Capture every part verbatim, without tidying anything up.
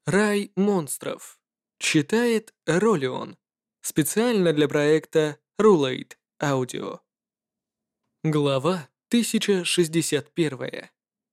Рай монстров. Читает Ролион. Специально для проекта Rulate Audio. Глава тысяча шестьдесят один.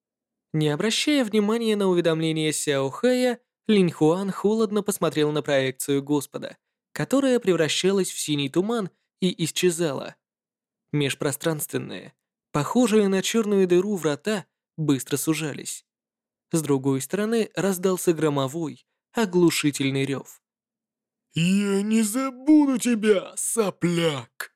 Не обращая внимания на уведомление Сяо Хэя, Линь Хуан холодно посмотрел на проекцию Господа, которая превращалась в синий туман и исчезала. Межпространственные, похожие на черную дыру врата, быстро сужались. С другой стороны раздался громовой, оглушительный рев. «Я не забуду тебя, сопляк!»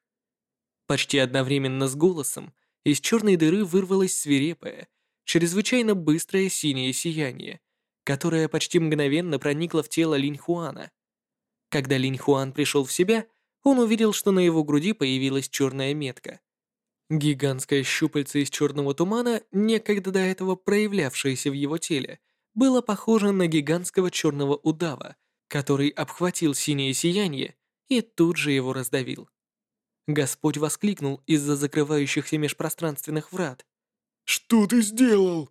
Почти одновременно с голосом из черной дыры вырвалось свирепое, чрезвычайно быстрое синее сияние, которое почти мгновенно проникло в тело Линь Хуана. Когда Линь Хуан пришел в себя, он увидел, что на его груди появилась черная метка. Гигантское щупальце из черного тумана, некогда до этого проявлявшееся в его теле, было похоже на гигантского черного удава, который обхватил синее сияние и тут же его раздавил. Господь воскликнул из-за закрывающихся межпространственных врат. «Что ты сделал?»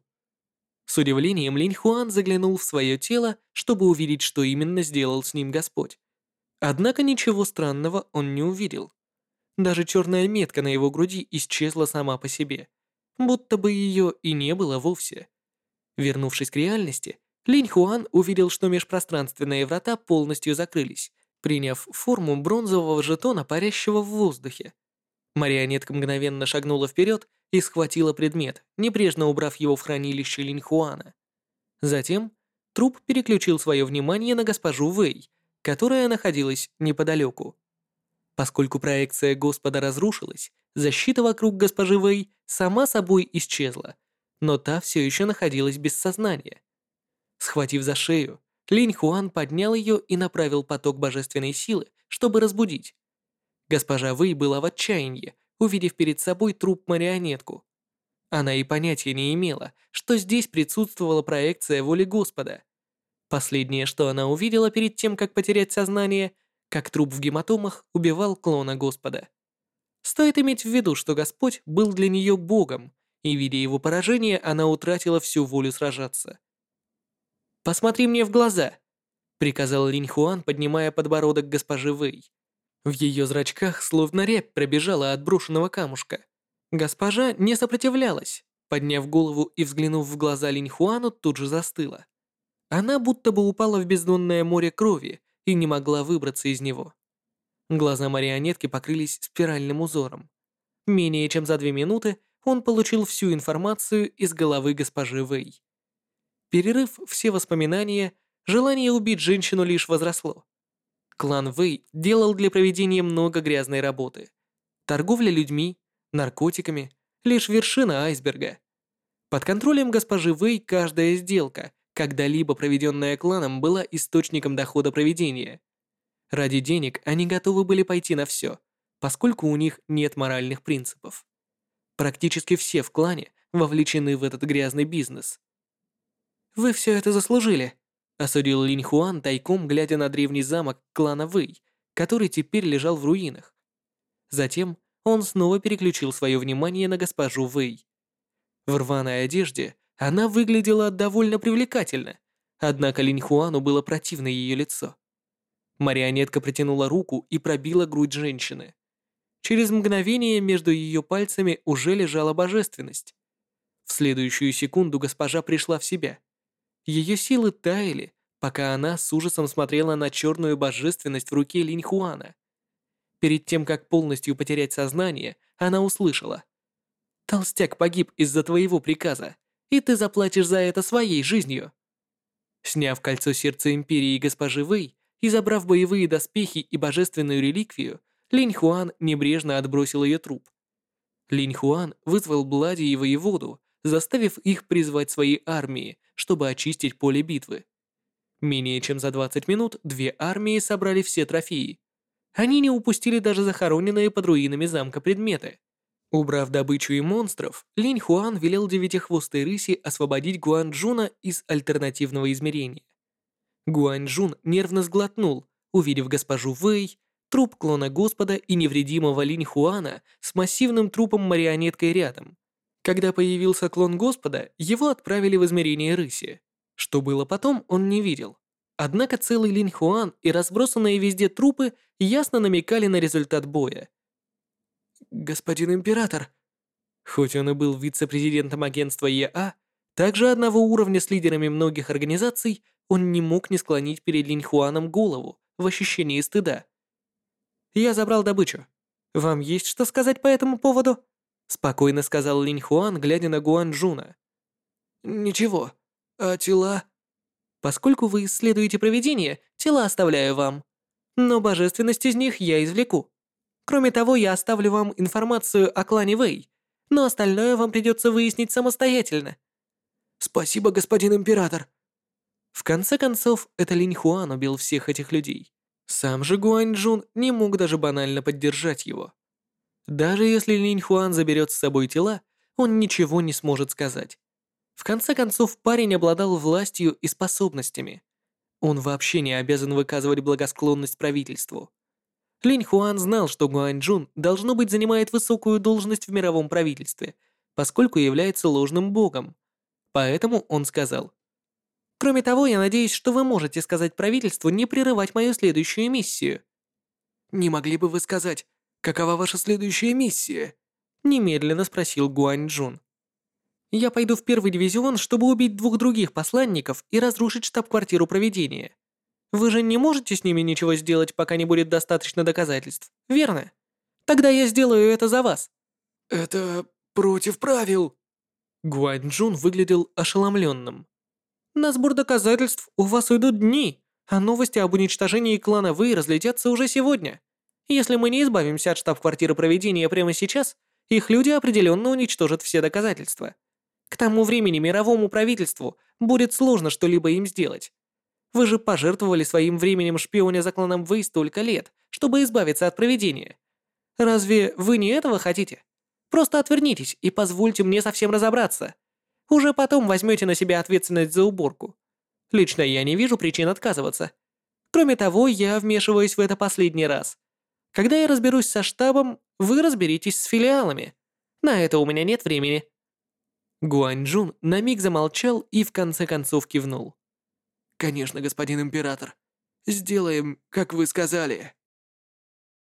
С удивлением Линь Хуан заглянул в свое тело, чтобы увидеть, что именно сделал с ним Господь. Однако ничего странного он не увидел. Даже черная метка на его груди исчезла сама по себе, будто бы ее и не было вовсе. Вернувшись к реальности, Линь Хуан увидел, что межпространственные врата полностью закрылись, приняв форму бронзового жетона, парящего в воздухе. Марионетка мгновенно шагнула вперед и схватила предмет, небрежно убрав его в хранилище Линь Хуана. Затем труп переключил свое внимание на госпожу Вэй, которая находилась неподалеку. Поскольку проекция Господа разрушилась, защита вокруг госпожи Вэй сама собой исчезла, но та все еще находилась без сознания. Схватив за шею, Линь Хуан поднял ее и направил поток божественной силы, чтобы разбудить. Госпожа Вэй была в отчаянии, увидев перед собой труп-марионетку. Она и понятия не имела, что здесь присутствовала проекция воли Господа. Последнее, что она увидела перед тем, как потерять сознание, как труп в гематомах убивал клона Господа. Стоит иметь в виду, что Господь был для нее Богом, и, видя его поражение, она утратила всю волю сражаться. «Посмотри мне в глаза», — приказал Линь Хуан, поднимая подбородок госпожи Вэй. В ее зрачках словно рябь пробежала от брошенного камушка. Госпожа не сопротивлялась, подняв голову и взглянув в глаза Линь Хуану, тут же застыла. Она будто бы упала в бездонное море крови и не могла выбраться из него. Глаза марионетки покрылись спиральным узором. Менее чем за две минуты он получил всю информацию из головы госпожи Вэй. Перерыв все воспоминания, желание убить женщину лишь возросло. Клан Вэй делал для проведения много грязной работы. Торговля людьми, наркотиками — лишь вершина айсберга. Под контролем госпожи Вэй каждая сделка, когда-либо проведенная кланом, была источником дохода проведения. Ради денег они готовы были пойти на все, поскольку у них нет моральных принципов. Практически все в клане вовлечены в этот грязный бизнес. «Вы все это заслужили», — осудил Линь Хуан, тайком глядя на древний замок клана Вэй, который теперь лежал в руинах. Затем он снова переключил свое внимание на госпожу Вэй. В рваной одежде она выглядела довольно привлекательно, однако Линь Хуану было противно ее лицо. Марионетка протянула руку и пробила грудь женщины. Через мгновение между ее пальцами уже лежала божественность. В следующую секунду госпожа пришла в себя. Ее силы таяли, пока она с ужасом смотрела на черную божественность в руке Линь Хуана. Перед тем, как полностью потерять сознание, она услышала: «Толстяк погиб из-за твоего приказа, и ты заплатишь за это своей жизнью». Сняв кольцо сердца Империи госпожи Вэй и забрав боевые доспехи и божественную реликвию, Линь Хуан небрежно отбросил ее труп. Линь Хуан вызвал Блади и воеводу, заставив их призвать свои армии, чтобы очистить поле битвы. Менее чем за двадцать минут две армии собрали все трофеи. Они не упустили даже захороненные под руинами замка предметы. Убрав добычу и монстров, Линь Хуан велел девятихвостой рыси освободить Гуанчжуна из альтернативного измерения. Гуанчжун нервно сглотнул, увидев госпожу Вэй, труп клона Господа и невредимого Линь Хуана с массивным трупом-марионеткой рядом. Когда появился клон Господа, его отправили в измерение рыси. Что было потом, он не видел. Однако целый Линь Хуан и разбросанные везде трупы ясно намекали на результат боя. «Господин Император!» Хоть он и был вице-президентом агентства ЕА, также одного уровня с лидерами многих организаций, он не мог не склонить перед Линь Хуаном голову в ощущении стыда. «Я забрал добычу. Вам есть что сказать по этому поводу?» Спокойно сказал Линь Хуан, глядя на Гуан Джуна. «Ничего. А тела?» «Поскольку вы исследуете провидение, тела оставляю вам. Но божественность из них я извлеку. Кроме того, я оставлю вам информацию о клане Вэй, но остальное вам придется выяснить самостоятельно». «Спасибо, господин Император». В конце концов, это Линь Хуан убил всех этих людей. Сам же Гуань Джун не мог даже банально поддержать его. Даже если Линь Хуан заберет с собой тела, он ничего не сможет сказать. В конце концов, парень обладал властью и способностями. Он вообще не обязан выказывать благосклонность правительству. Линь Хуан знал, что Гуань Джун, должно быть, занимает высокую должность в мировом правительстве, поскольку является ложным богом. Поэтому он сказал: «Кроме того, я надеюсь, что вы можете сказать правительству не прерывать мою следующую миссию». «Не могли бы вы сказать, какова ваша следующая миссия?» Немедленно спросил Гуань Джун. «Я пойду в первый дивизион, чтобы убить двух других посланников и разрушить штаб-квартиру провидения. Вы же не можете с ними ничего сделать, пока не будет достаточно доказательств, верно? Тогда я сделаю это за вас». «Это против правил». Гуань Джун выглядел ошеломленным. «На сбор доказательств у вас уйдут дни, а новости об уничтожении клана Вэй разлетятся уже сегодня. Если мы не избавимся от штаб-квартиры провидения прямо сейчас, их люди определенно уничтожат все доказательства. К тому времени мировому правительству будет сложно что-либо им сделать. Вы же пожертвовали своим временем шпионя за кланом Вэй столько лет, чтобы избавиться от провидения. Разве вы не этого хотите? Просто отвернитесь и позвольте мне совсем разобраться. Уже потом возьмете на себя ответственность за уборку. Лично я не вижу причин отказываться. Кроме того, я вмешиваюсь в это последний раз. Когда я разберусь со штабом, вы разберитесь с филиалами. На это у меня нет времени». Гуань Джун на миг замолчал и в конце концов кивнул. «Конечно, господин Император. Сделаем, как вы сказали».